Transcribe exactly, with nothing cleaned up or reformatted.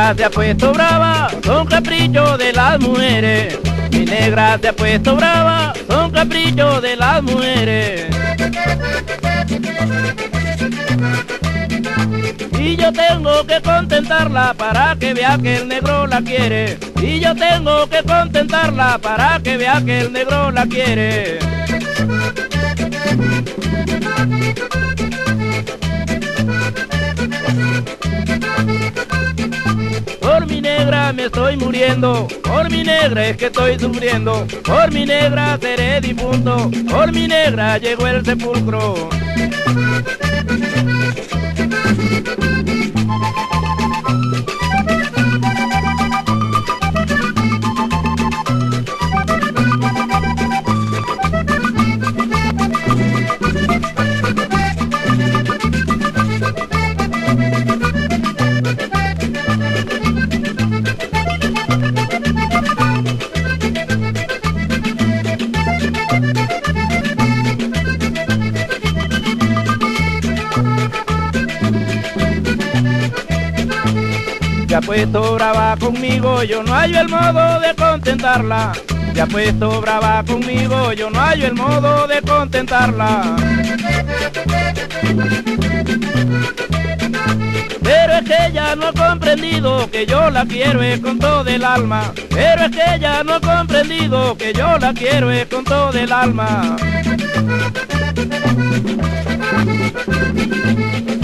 negra se ha puesto brava, son caprichos de las mujeres. Mi negra se ha puesto brava, son caprichos de las mujeres. Y yo tengo que contentarla para que vea que el negro la quiere. Y yo tengo que contentarla para que vea que el negro la quiere. Por mi negra me estoy muriendo, por mi negra es que estoy sufriendo, por mi negra seré difunto, por mi negra llegó el sepulcro. Se ha puesto brava conmigo, yo no hallo el modo de contentarla. Se ha puesto brava conmigo, yo no hallo el modo de contentarla. Pero es que ella no ha comprendido que yo la quiero es con todo el alma. Pero es que ella no ha comprendido que yo la quiero es con todo el alma.